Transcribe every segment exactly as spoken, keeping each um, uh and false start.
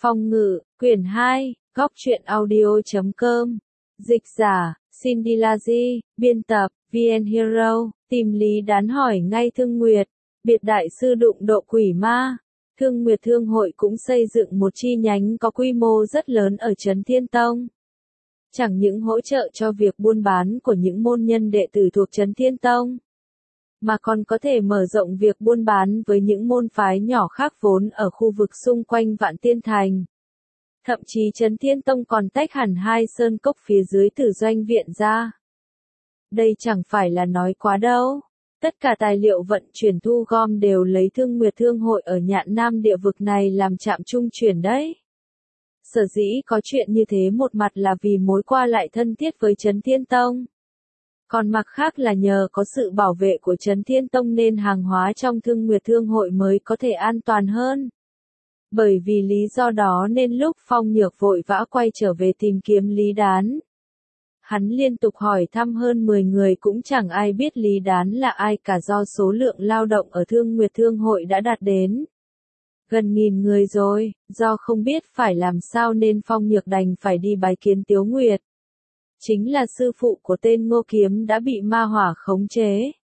Phong ngữ, quyển hai, góc truyện audio chấm com. Dịch giả, Cindy Laji, biên tập, vê en Hero, tìm lý đán hỏi ngay Thương Nguyệt, biệt đại sư đụng độ quỷ ma. Thương Nguyệt Thương hội cũng xây dựng một chi nhánh có quy mô rất lớn ở Trấn Thiên Tông. Chẳng những hỗ trợ cho việc buôn bán của những môn nhân đệ tử thuộc Trấn Thiên Tông, mà còn có thể mở rộng việc buôn bán với những môn phái nhỏ khác vốn ở khu vực xung quanh Vạn Tiên Thành. Thậm chí Trấn Thiên Tông còn tách hẳn hai sơn cốc phía dưới Tử Doanh Viện ra. Đây chẳng phải là nói quá đâu. Tất cả tài liệu vận chuyển thu gom đều lấy Thương Nguyệt Thương hội ở Nhạn Nam địa vực này làm trạm trung chuyển đấy. Sở dĩ có chuyện như thế một mặt là vì mối qua lại thân thiết với Trấn Thiên Tông. Còn mặt khác là nhờ có sự bảo vệ của Trấn Thiên Tông nên hàng hóa trong Thương Nguyệt Thương hội mới có thể an toàn hơn. Bởi vì lý do đó nên lúc Phong Nhược vội vã quay trở về tìm kiếm Lý Đán, hắn liên tục hỏi thăm hơn mười người cũng chẳng ai biết Lý Đán là ai cả do số lượng lao động ở Thương Nguyệt Thương hội đã đạt đến gần nghìn người rồi, do không biết phải làm sao nên Phong Nhược đành phải đi bái kiến Tiếu Nguyệt. Chính là sư phụ của tên Ngô Kiếm đã bị ma hỏa khống chế.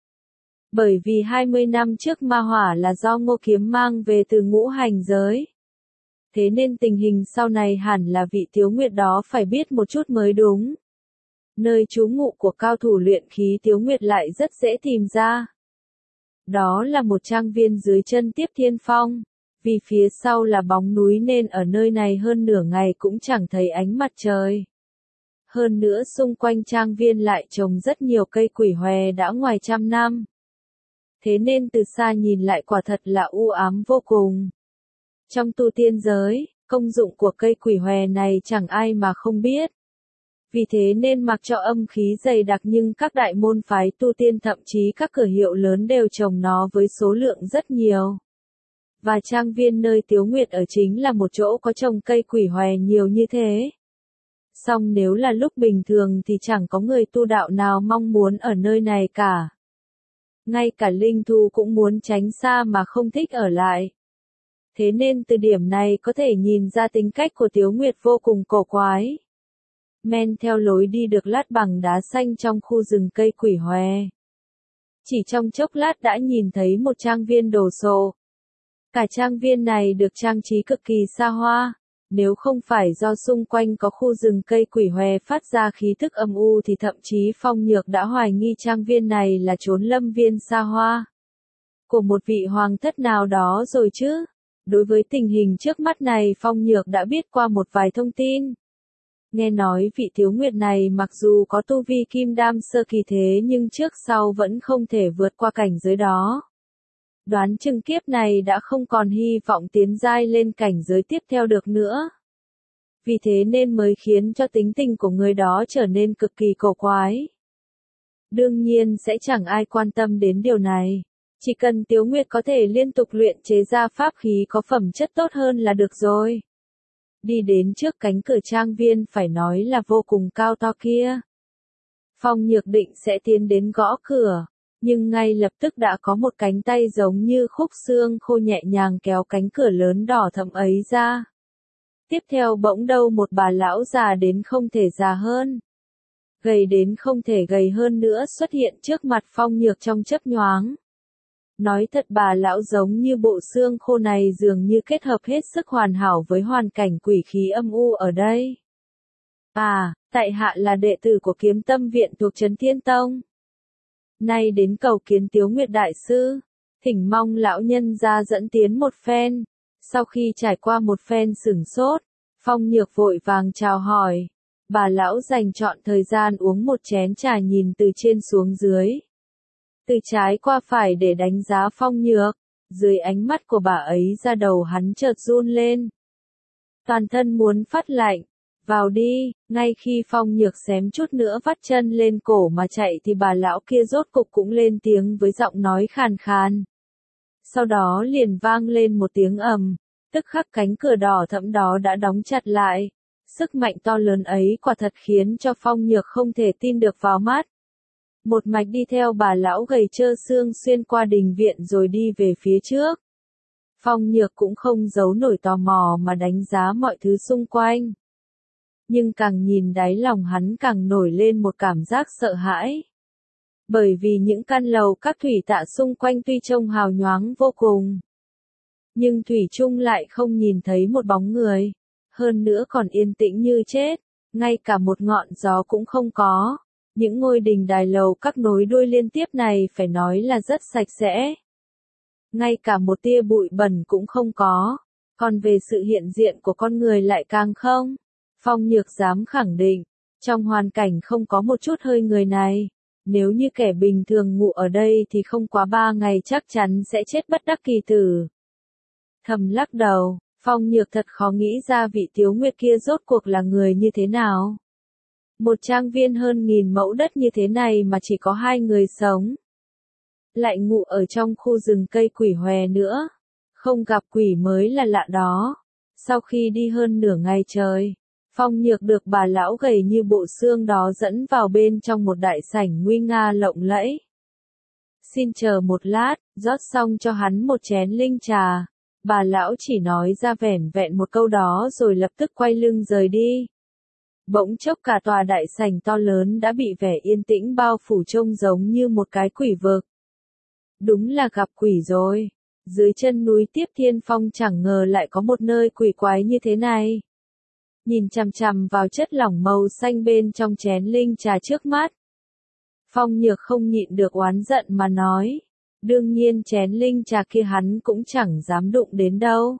Bởi vì hai mươi năm trước ma hỏa là do Ngô Kiếm mang về từ ngũ hành giới. Thế nên tình hình sau này hẳn là vị Tiếu Nguyệt đó phải biết một chút mới đúng. Nơi trú ngụ của cao thủ luyện khí Tiếu Nguyệt lại rất dễ tìm ra. Đó là một trang viên dưới chân Tiếp Thiên Phong. Vì phía sau là bóng núi nên ở nơi này hơn nửa ngày cũng chẳng thấy ánh mặt trời. Hơn nữa xung quanh trang viên lại trồng rất nhiều cây quỷ hòe đã ngoài trăm năm. Thế nên từ xa nhìn lại quả thật là u ám vô cùng. Trong tu tiên giới, công dụng của cây quỷ hòe này chẳng ai mà không biết. Vì thế nên mặc cho âm khí dày đặc nhưng các đại môn phái tu tiên thậm chí các cửa hiệu lớn đều trồng nó với số lượng rất nhiều. Và trang viên nơi Tiếu Nguyệt ở chính là một chỗ có trồng cây quỷ hòe nhiều như thế. Song nếu là lúc bình thường thì chẳng có người tu đạo nào mong muốn ở nơi này cả. Ngay cả linh thú cũng muốn tránh xa mà không thích ở lại. Thế nên từ điểm này có thể nhìn ra tính cách của Tiếu Nguyệt vô cùng cổ quái. Men theo lối đi được lát bằng đá xanh trong khu rừng cây quỷ hòe. Chỉ trong chốc lát đã nhìn thấy một trang viên đồ sộ. Cả trang viên này được trang trí cực kỳ xa hoa. Nếu không phải do xung quanh có khu rừng cây quỷ hòe phát ra khí thức âm u thì thậm chí Phong Nhược đã hoài nghi trang viên này là chốn lâm viên xa hoa của một vị hoàng thất nào đó rồi chứ. Đối với tình hình trước mắt này Phong Nhược đã biết qua một vài thông tin. Nghe nói vị Tiếu Nguyệt này mặc dù có tu vi kim đam sơ kỳ thế nhưng trước sau vẫn không thể vượt qua cảnh giới đó. Đoán chừng kiếp này đã không còn hy vọng tiến giai lên cảnh giới tiếp theo được nữa. Vì thế nên mới khiến cho tính tình của người đó trở nên cực kỳ cổ quái. Đương nhiên sẽ chẳng ai quan tâm đến điều này. Chỉ cần Tiếu Nguyệt có thể liên tục luyện chế ra pháp khí có phẩm chất tốt hơn là được rồi. Đi đến trước cánh cửa trang viên phải nói là vô cùng cao to kia. Phong Nhược định sẽ tiến đến gõ cửa. Nhưng ngay lập tức đã có một cánh tay giống như khúc xương khô nhẹ nhàng kéo cánh cửa lớn đỏ thẫm ấy ra. Tiếp theo bỗng đâu một bà lão già đến không thể già hơn, gầy đến không thể gầy hơn nữa xuất hiện trước mặt Phong Nhược trong chớp nhoáng. Nói thật bà lão giống như bộ xương khô này dường như kết hợp hết sức hoàn hảo với hoàn cảnh quỷ khí âm u ở đây. À, tại hạ là đệ tử của Kiếm Tâm Viện thuộc Trấn Thiên Tông. Nay đến cầu kiến Tiếu Nguyệt đại sư, thỉnh mong lão nhân ra dẫn tiến một phen. Sau khi trải qua một phen sửng sốt, Phong Nhược vội vàng chào hỏi. Bà lão dành trọn thời gian uống một chén trà nhìn từ trên xuống dưới, từ trái qua phải để đánh giá Phong Nhược. Dưới ánh mắt của bà ấy da đầu hắn chợt run lên, toàn thân muốn phát lạnh. Vào đi. Ngay khi Phong Nhược xém chút nữa vắt chân lên cổ mà chạy thì bà lão kia rốt cục cũng lên tiếng với giọng nói khàn khàn. Sau đó liền vang lên một tiếng ầm, tức khắc cánh cửa đỏ thẫm đó đã đóng chặt lại. Sức mạnh to lớn ấy quả thật khiến cho Phong Nhược không thể tin được vào mắt. Một mạch đi theo bà lão gầy trơ xương xuyên qua đình viện rồi đi về phía trước. Phong Nhược cũng không giấu nổi tò mò mà đánh giá mọi thứ xung quanh. Nhưng càng nhìn đáy lòng hắn càng nổi lên một cảm giác sợ hãi. Bởi vì những căn lầu các thủy tạ xung quanh tuy trông hào nhoáng vô cùng, nhưng thủy chung lại không nhìn thấy một bóng người. Hơn nữa còn yên tĩnh như chết, ngay cả một ngọn gió cũng không có. Những ngôi đình đài lầu các nối đuôi liên tiếp này phải nói là rất sạch sẽ. Ngay cả một tia bụi bẩn cũng không có. Còn về sự hiện diện của con người lại càng không. Phong Nhược dám khẳng định, trong hoàn cảnh không có một chút hơi người này. Nếu như kẻ bình thường ngủ ở đây thì không quá ba ngày chắc chắn sẽ chết bất đắc kỳ tử. Thầm lắc đầu, Phong Nhược thật khó nghĩ ra vị Tiếu Nguyệt kia rốt cuộc là người như thế nào. Một trang viên hơn nghìn mẫu đất như thế này mà chỉ có hai người sống. Lại ngủ ở trong khu rừng cây quỷ hòe nữa. Không gặp quỷ mới là lạ đó. Sau khi đi hơn nửa ngày trời, Phong Nhược được bà lão gầy như bộ xương đó dẫn vào bên trong một đại sảnh nguy nga lộng lẫy. Xin chờ một lát, rót xong cho hắn một chén linh trà. Bà lão chỉ nói ra vẻn vẹn một câu đó rồi lập tức quay lưng rời đi. Bỗng chốc cả tòa đại sảnh to lớn đã bị vẻ yên tĩnh bao phủ trông giống như một cái quỷ vực. Đúng là gặp quỷ rồi. Dưới chân núi Tiếp Thiên Phong chẳng ngờ lại có một nơi quỷ quái như thế này. Nhìn chằm chằm vào chất lỏng màu xanh bên trong chén linh trà trước mắt. Phong Nhược không nhịn được oán giận mà nói. Đương nhiên chén linh trà kia hắn cũng chẳng dám đụng đến đâu.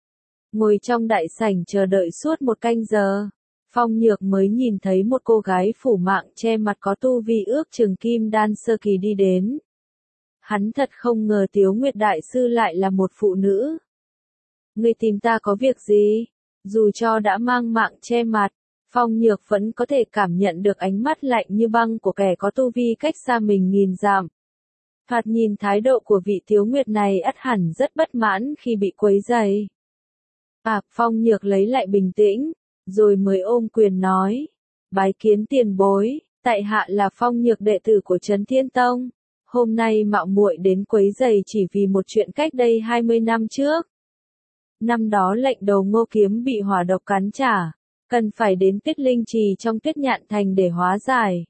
Ngồi trong đại sảnh chờ đợi suốt một canh giờ. Phong Nhược mới nhìn thấy một cô gái phủ mạng che mặt có tu vi ước chừng kim đan sơ kỳ đi đến. Hắn thật không ngờ Tiếu Nguyệt đại sư lại là một phụ nữ. Ngươi tìm ta có việc gì? Dù cho đã mang mạng che mặt, Phong Nhược vẫn có thể cảm nhận được ánh mắt lạnh như băng của kẻ có tu vi cách xa mình nghìn dặm. Thoạt nhìn thái độ của vị Tiếu Nguyệt này ắt hẳn rất bất mãn khi bị quấy rầy. À, Phong Nhược lấy lại bình tĩnh, rồi mới ôm quyền nói. Bái kiến tiền bối, tại hạ là Phong Nhược đệ tử của Trấn Thiên Tông. Hôm nay mạo muội đến quấy rầy chỉ vì một chuyện cách đây hai mươi năm trước. Năm đó lệnh Đầu Ngô Kiếm bị hỏa độc cắn trả, cần phải đến Tuyết Linh Trì trong Tuyết Nhạn Thành để hóa giải.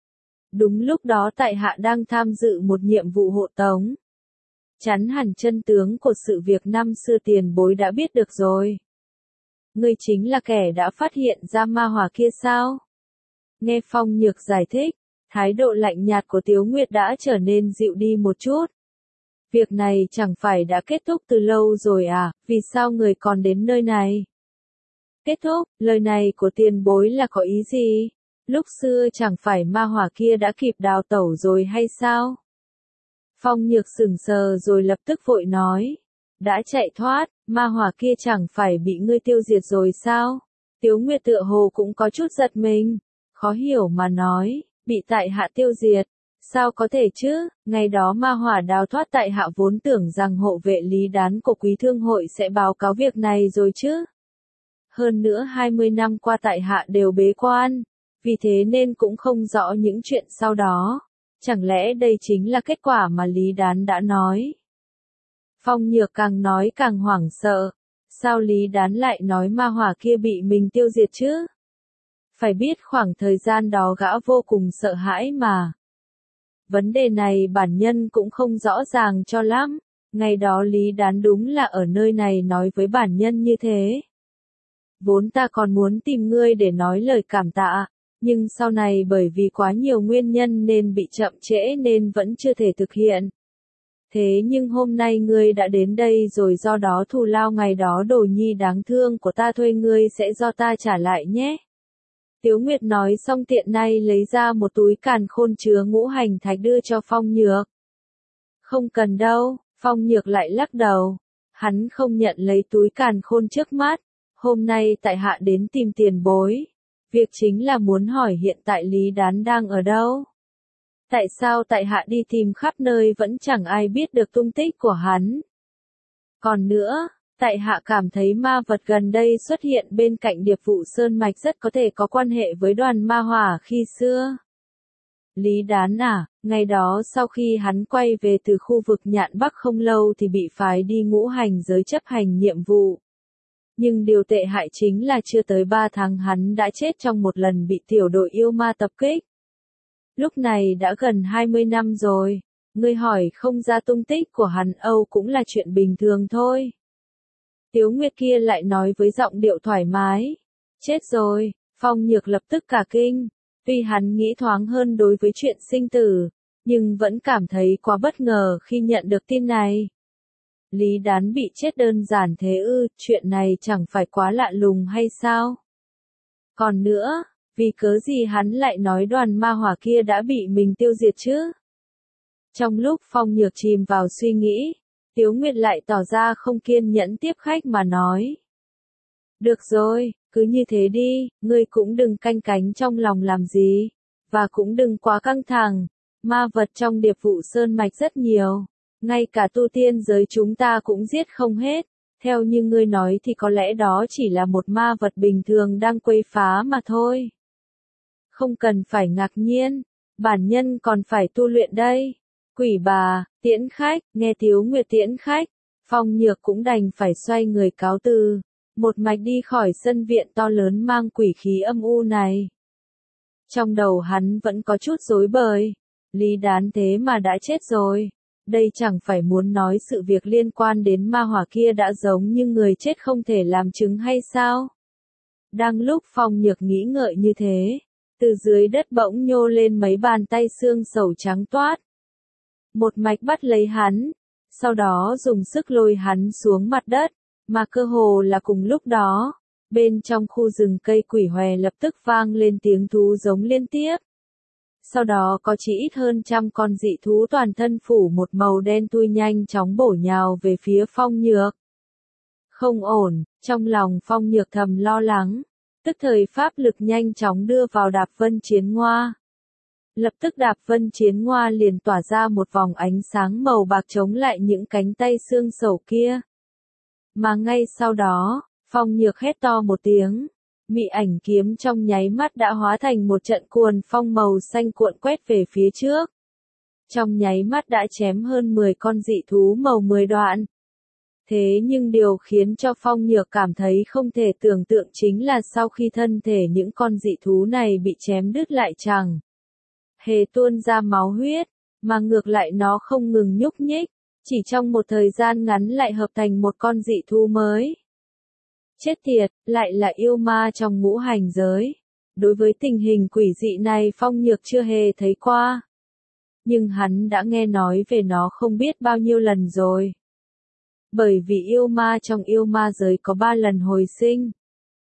Đúng lúc đó tại hạ đang tham dự một nhiệm vụ hộ tống. Chắn hẳn chân tướng của sự việc năm xưa tiền bối đã biết được rồi. Ngươi chính là kẻ đã phát hiện ra ma hỏa kia sao? Nghe Phong Nhược giải thích, thái độ lạnh nhạt của Tiếu Nguyệt đã trở nên dịu đi một chút. Việc này chẳng phải đã kết thúc từ lâu rồi à, vì sao người còn đến nơi này? Kết thúc, lời này của tiền bối là có ý gì? Lúc xưa chẳng phải ma hỏa kia đã kịp đào tẩu rồi hay sao? Phong Nhược sững sờ rồi lập tức vội nói. Đã chạy thoát, ma hỏa kia chẳng phải bị ngươi tiêu diệt rồi sao? Tiếu Nguyệt tựa hồ cũng có chút giật mình, khó hiểu mà nói, bị tại hạ tiêu diệt. Sao có thể chứ, ngày đó ma hỏa đào thoát tại hạ vốn tưởng rằng hộ vệ Lý Đán của Quý Thương hội sẽ báo cáo việc này rồi chứ. Hơn nữa hai mươi năm qua tại hạ đều bế quan, vì thế nên cũng không rõ những chuyện sau đó. Chẳng lẽ đây chính là kết quả mà Lý Đán đã nói? Phong Nhược càng nói càng hoảng sợ. Sao Lý Đán lại nói ma hỏa kia bị mình tiêu diệt chứ? Phải biết khoảng thời gian đó gã vô cùng sợ hãi mà. Vấn đề này bản nhân cũng không rõ ràng cho lắm. Ngày đó Lý Đán đúng là ở nơi này nói với bản nhân như thế. Vốn ta còn muốn tìm ngươi để nói lời cảm tạ, nhưng sau này bởi vì quá nhiều nguyên nhân nên bị chậm trễ nên vẫn chưa thể thực hiện. Thế nhưng hôm nay ngươi đã đến đây rồi, do đó thù lao ngày đó đồ nhi đáng thương của ta thuê ngươi sẽ do ta trả lại nhé. Tiếu Nguyệt nói xong tiện nay lấy ra một túi càn khôn chứa ngũ hành thạch đưa cho Phong Nhược. Không cần đâu, Phong Nhược lại lắc đầu. Hắn không nhận lấy túi càn khôn trước mắt. Hôm nay tại hạ đến tìm tiền bối. Việc chính là muốn hỏi hiện tại Lý Đán đang ở đâu. Tại sao tại hạ đi tìm khắp nơi vẫn chẳng ai biết được tung tích của hắn. Còn nữa, tại hạ cảm thấy ma vật gần đây xuất hiện bên cạnh Điệp Vụ Sơn Mạch rất có thể có quan hệ với đoàn ma hỏa khi xưa. Lý Đán à, ngày đó sau khi hắn quay về từ khu vực Nhạn Bắc không lâu thì bị phái đi ngũ hành giới chấp hành nhiệm vụ. Nhưng điều tệ hại chính là chưa tới ba tháng hắn đã chết trong một lần bị tiểu đội yêu ma tập kích. Lúc này đã gần hai mươi năm rồi, ngươi hỏi không ra tung tích của hắn Âu cũng là chuyện bình thường thôi. Tiếu Nguyệt kia lại nói với giọng điệu thoải mái. Chết rồi, Phong Nhược lập tức cả kinh. Tuy hắn nghĩ thoáng hơn đối với chuyện sinh tử, nhưng vẫn cảm thấy quá bất ngờ khi nhận được tin này. Lý Đán bị chết đơn giản thế ư, chuyện này chẳng phải quá lạ lùng hay sao? Còn nữa, vì cớ gì hắn lại nói đoàn ma hỏa kia đã bị mình tiêu diệt chứ? Trong lúc Phong Nhược chìm vào suy nghĩ, Tiếu Nguyệt lại tỏ ra không kiên nhẫn tiếp khách mà nói. Được rồi, cứ như thế đi, ngươi cũng đừng canh cánh trong lòng làm gì, và cũng đừng quá căng thẳng, ma vật trong Điệp Vụ Sơn Mạch rất nhiều, ngay cả tu tiên giới chúng ta cũng giết không hết, theo như ngươi nói thì có lẽ đó chỉ là một ma vật bình thường đang quấy phá mà thôi. Không cần phải ngạc nhiên, bản nhân còn phải tu luyện đây. Quỷ bà, tiễn khách, nghe Tiếu Nguyệt tiễn khách, Phong Nhược cũng đành phải xoay người cáo từ, một mạch đi khỏi sân viện to lớn mang quỷ khí âm u này. Trong đầu hắn vẫn có chút rối bời, Lý Đán thế mà đã chết rồi, đây chẳng phải muốn nói sự việc liên quan đến ma hỏa kia đã giống như người chết không thể làm chứng hay sao? Đang lúc Phong Nhược nghĩ ngợi như thế, từ dưới đất bỗng nhô lên mấy bàn tay xương sầu trắng toát. Một mạch bắt lấy hắn, sau đó dùng sức lôi hắn xuống mặt đất, mà cơ hồ là cùng lúc đó, bên trong khu rừng cây quỷ hòe lập tức vang lên tiếng thú giống liên tiếp. Sau đó có chỉ ít hơn trăm con dị thú toàn thân phủ một màu đen tui nhanh chóng bổ nhào về phía Phong Nhược. Không ổn, trong lòng Phong Nhược thầm lo lắng, tức thời pháp lực nhanh chóng đưa vào Đạp Vân Chiến Ngoa. Lập tức Đạp Vân Chiến Ngoa liền tỏa ra một vòng ánh sáng màu bạc chống lại những cánh tay xương sầu kia. Mà ngay sau đó, Phong Nhược hét to một tiếng, mị ảnh kiếm trong nháy mắt đã hóa thành một trận cuồng phong màu xanh cuộn quét về phía trước. Trong nháy mắt đã chém hơn mười con dị thú màu mười đoạn. Thế nhưng điều khiến cho Phong Nhược cảm thấy không thể tưởng tượng chính là sau khi thân thể những con dị thú này bị chém đứt lại chẳng hề tuôn ra máu huyết, mà ngược lại nó không ngừng nhúc nhích, chỉ trong một thời gian ngắn lại hợp thành một con dị thú mới. Chết tiệt, lại là yêu ma trong ngũ hành giới. Đối với tình hình quỷ dị này Phong Nhược chưa hề thấy qua. Nhưng hắn đã nghe nói về nó không biết bao nhiêu lần rồi. Bởi vì yêu ma trong yêu ma giới có ba lần hồi sinh.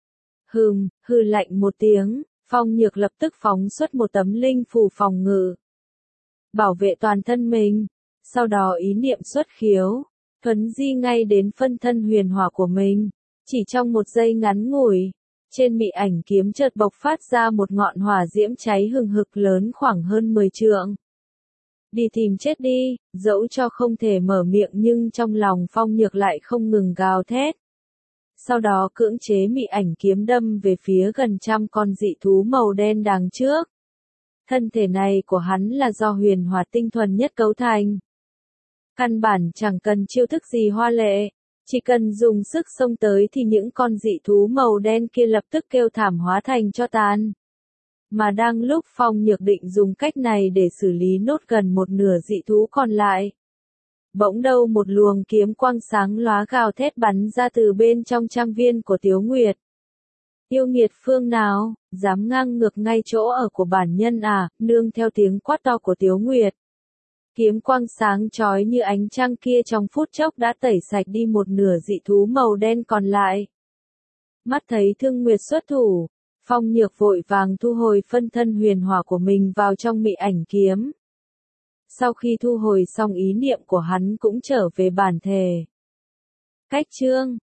Hừm, hừ lạnh một tiếng, Phong Nhược lập tức phóng xuất một tấm linh phù phòng ngự. Bảo vệ toàn thân mình, sau đó ý niệm xuất khiếu, thuấn di ngay đến phân thân huyền hỏa của mình. Chỉ trong một giây ngắn ngủi, trên mị ảnh kiếm chợt bộc phát ra một ngọn hỏa diễm cháy hừng hực lớn khoảng hơn mười trượng. Đi tìm chết đi, dẫu cho không thể mở miệng nhưng trong lòng Phong Nhược lại không ngừng gào thét. Sau đó cưỡng chế mị ảnh kiếm đâm về phía gần trăm con dị thú màu đen đằng trước. Thân thể này của hắn là do huyền hỏa tinh thuần nhất cấu thành. Căn bản chẳng cần chiêu thức gì hoa lệ. Chỉ cần dùng sức xông tới thì những con dị thú màu đen kia lập tức kêu thảm hóa thành tro tàn. Mà đang lúc Phong Nhược định dùng cách này để xử lý nốt gần một nửa dị thú còn lại. Bỗng đâu một luồng kiếm quang sáng lóa gào thét bắn ra từ bên trong trang viên của Tiếu Nguyệt. Yêu nghiệt phương nào, dám ngang ngược ngay chỗ ở của bản nhân à, nương theo tiếng quát to của Tiếu Nguyệt. Kiếm quang sáng chói như ánh trăng kia trong phút chốc đã tẩy sạch đi một nửa dị thú màu đen còn lại. Mắt thấy Thương Nguyệt xuất thủ, Phong Nhược vội vàng thu hồi phân thân huyền hỏa của mình vào trong mị ảnh kiếm. Sau khi thu hồi xong ý niệm của hắn cũng trở về bản thể. Cách chương